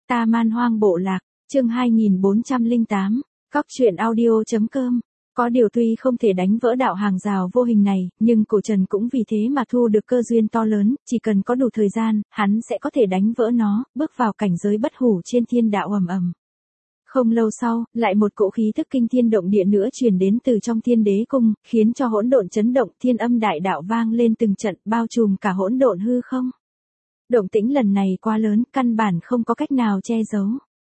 Ta Man Hoang Bộ Lạc, chương 2408, Cóc truyện audio.com. Có điều tuy không thể đánh vỡ đạo hàng rào vô hình này, nhưng cổ Trần cũng vì thế mà thu được cơ duyên to lớn, chỉ cần có đủ thời gian, hắn sẽ có thể đánh vỡ nó, bước vào cảnh giới bất hủ trên thiên đạo ầm ầm. Không lâu sau, lại một cỗ khí thức kinh thiên động địa nữa truyền đến từ trong Thiên Đế cung, khiến cho hỗn độn chấn động, thiên âm đại đạo vang lên từng trận, bao trùm cả hỗn độn hư không. Động tĩnh lần này quá lớn, căn bản không có cách nào che giấu.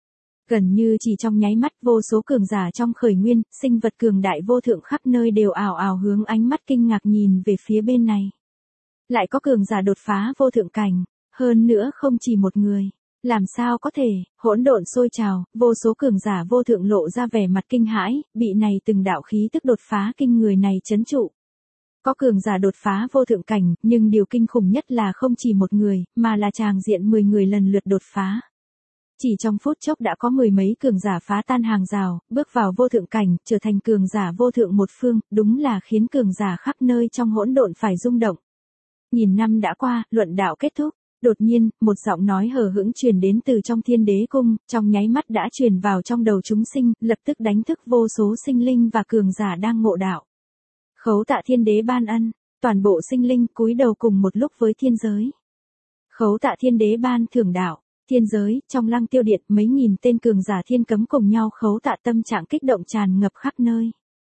Gần như chỉ trong nháy mắt, vô số cường giả trong khởi nguyên, sinh vật cường đại vô thượng khắp nơi đều ào ào hướng ánh mắt kinh ngạc nhìn về phía bên này. Lại có cường giả đột phá vô thượng cảnh, hơn nữa không chỉ một người. Làm sao có thể, hỗn độn sôi trào, vô số cường giả vô thượng lộ ra vẻ mặt kinh hãi, bị này từng đạo khí tức đột phá kinh người này trấn trụ. Có cường giả đột phá vô thượng cảnh, nhưng điều kinh khủng nhất là không chỉ một người, mà là tràng diện 10 người lần lượt đột phá. Chỉ trong phút chốc đã có mười mấy cường giả phá tan hàng rào, bước vào vô thượng cảnh, trở thành cường giả vô thượng một phương, đúng là khiến cường giả khắp nơi trong hỗn độn phải rung động. Nghìn năm đã qua, luận đạo kết thúc. Đột nhiên, một giọng nói hờ hững truyền đến từ trong Thiên Đế cung, trong nháy mắt đã truyền vào trong đầu chúng sinh, lập tức đánh thức vô số sinh linh và cường giả đang ngộ đạo. Khấu tạ Thiên Đế ban ân, toàn bộ sinh linh cúi đầu cùng một lúc với thiên giới. Khấu tạ Thiên Đế ban thưởng đạo, thiên giới, trong Lăng Tiêu Điện, mấy nghìn tên cường giả thiên cấm cùng nhau khấu tạ, tâm trạng kích động tràn ngập khắp nơi.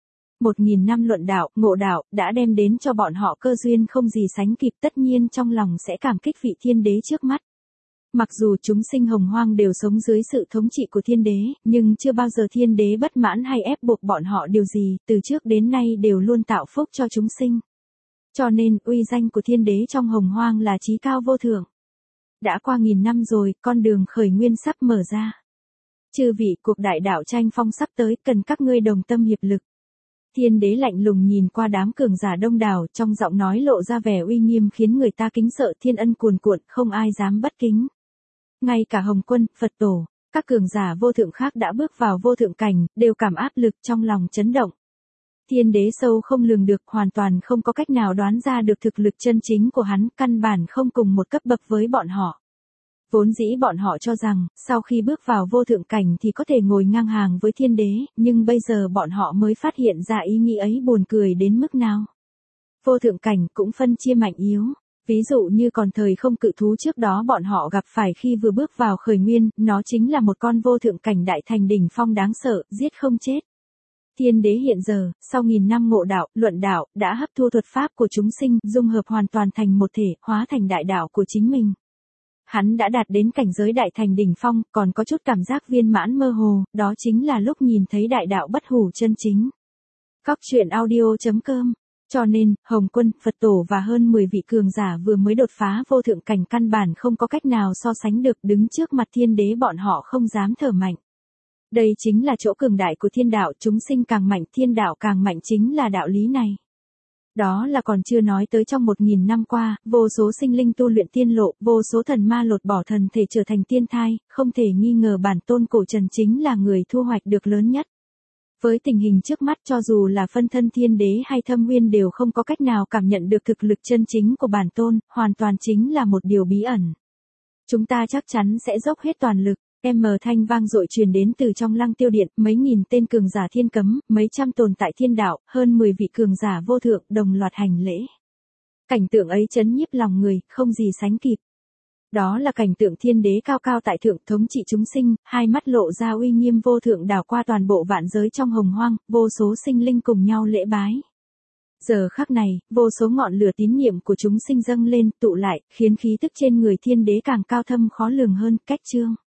1000 năm luận đạo, ngộ đạo, đã đem đến cho bọn họ cơ duyên không gì sánh kịp, tất nhiên trong lòng sẽ cảm kích vị thiên đế trước mắt. Mặc dù chúng sinh hồng hoang đều sống dưới sự thống trị của thiên đế, nhưng chưa bao giờ thiên đế bất mãn hay ép buộc bọn họ điều gì, từ trước đến nay đều luôn tạo phúc cho chúng sinh. Cho nên, uy danh của thiên đế trong hồng hoang là chí cao vô thượng. Đã qua 1000 năm rồi, con đường khởi nguyên sắp mở ra. Chư vị, cuộc đại đạo tranh phong sắp tới, cần các ngươi đồng tâm hiệp lực. Thiên đế lạnh lùng nhìn qua đám cường giả đông đảo, trong giọng nói lộ ra vẻ uy nghiêm khiến người ta kính sợ, thiên ân cuồn cuộn, không ai dám bất kính. Ngay cả Hồng Quân, Phật Tổ, các cường giả vô thượng khác đã bước vào vô thượng cảnh, đều cảm áp lực trong lòng chấn động. Thiên đế sâu không lường được, hoàn toàn không có cách nào đoán ra được thực lực chân chính của hắn, căn bản không cùng một cấp bậc với bọn họ. Vốn dĩ bọn họ cho rằng, sau khi bước vào vô thượng cảnh thì có thể ngồi ngang hàng với thiên đế, nhưng bây giờ bọn họ mới phát hiện ra ý nghĩ ấy buồn cười đến mức nào. Vô thượng cảnh cũng phân chia mạnh yếu. Ví dụ như còn thời không cự thú trước đó bọn họ gặp phải khi vừa bước vào khởi nguyên, nó chính là một con vô thượng cảnh đại thành đỉnh phong đáng sợ, giết không chết. Thiên đế hiện giờ, sau 1000 năm ngộ đạo, luận đạo, đã hấp thu thuật pháp của chúng sinh, dung hợp hoàn toàn thành một thể, hóa thành đại đạo của chính mình. Hắn đã đạt đến cảnh giới đại thành đỉnh phong, còn có chút cảm giác viên mãn mơ hồ, đó chính là lúc nhìn thấy đại đạo bất hủ chân chính. Cóc truyện audio.com. Cho nên, Hồng Quân, Phật Tổ và hơn 10 vị cường giả vừa mới đột phá vô thượng cảnh căn bản không có cách nào so sánh được, đứng trước mặt thiên đế bọn họ không dám thở mạnh. Đây chính là chỗ cường đại của thiên đạo, chúng sinh càng mạnh thiên đạo càng mạnh, chính là đạo lý này. Đó là còn chưa nói tới trong 1000 năm qua, vô số sinh linh tu luyện tiên lộ, vô số thần ma lột bỏ thần thể trở thành tiên thai, không thể nghi ngờ bản tôn cổ Trần chính là người thu hoạch được lớn nhất. Với tình hình trước mắt, cho dù là phân thân thiên đế hay thâm nguyên đều không có cách nào cảm nhận được thực lực chân chính của bản tôn, hoàn toàn chính là một điều bí ẩn. Chúng ta chắc chắn sẽ dốc hết toàn lực. Thanh vang dội truyền đến từ trong Lăng Tiêu Điện, mấy nghìn tên cường giả thiên cấm, mấy trăm tồn tại thiên đạo, hơn 10 vị cường giả vô thượng đồng loạt hành lễ. Cảnh tượng ấy chấn nhiếp lòng người, không gì sánh kịp. Đó là cảnh tượng thiên đế cao cao tại thượng thống trị chúng sinh, hai mắt lộ ra uy nghiêm vô thượng đảo qua toàn bộ vạn giới trong hồng hoang, vô số sinh linh cùng nhau lễ bái. Giờ khắc này, vô số ngọn lửa tín niệm của chúng sinh dâng lên, tụ lại, khiến khí tức trên người thiên đế càng cao thâm khó lường hơn, cách chương.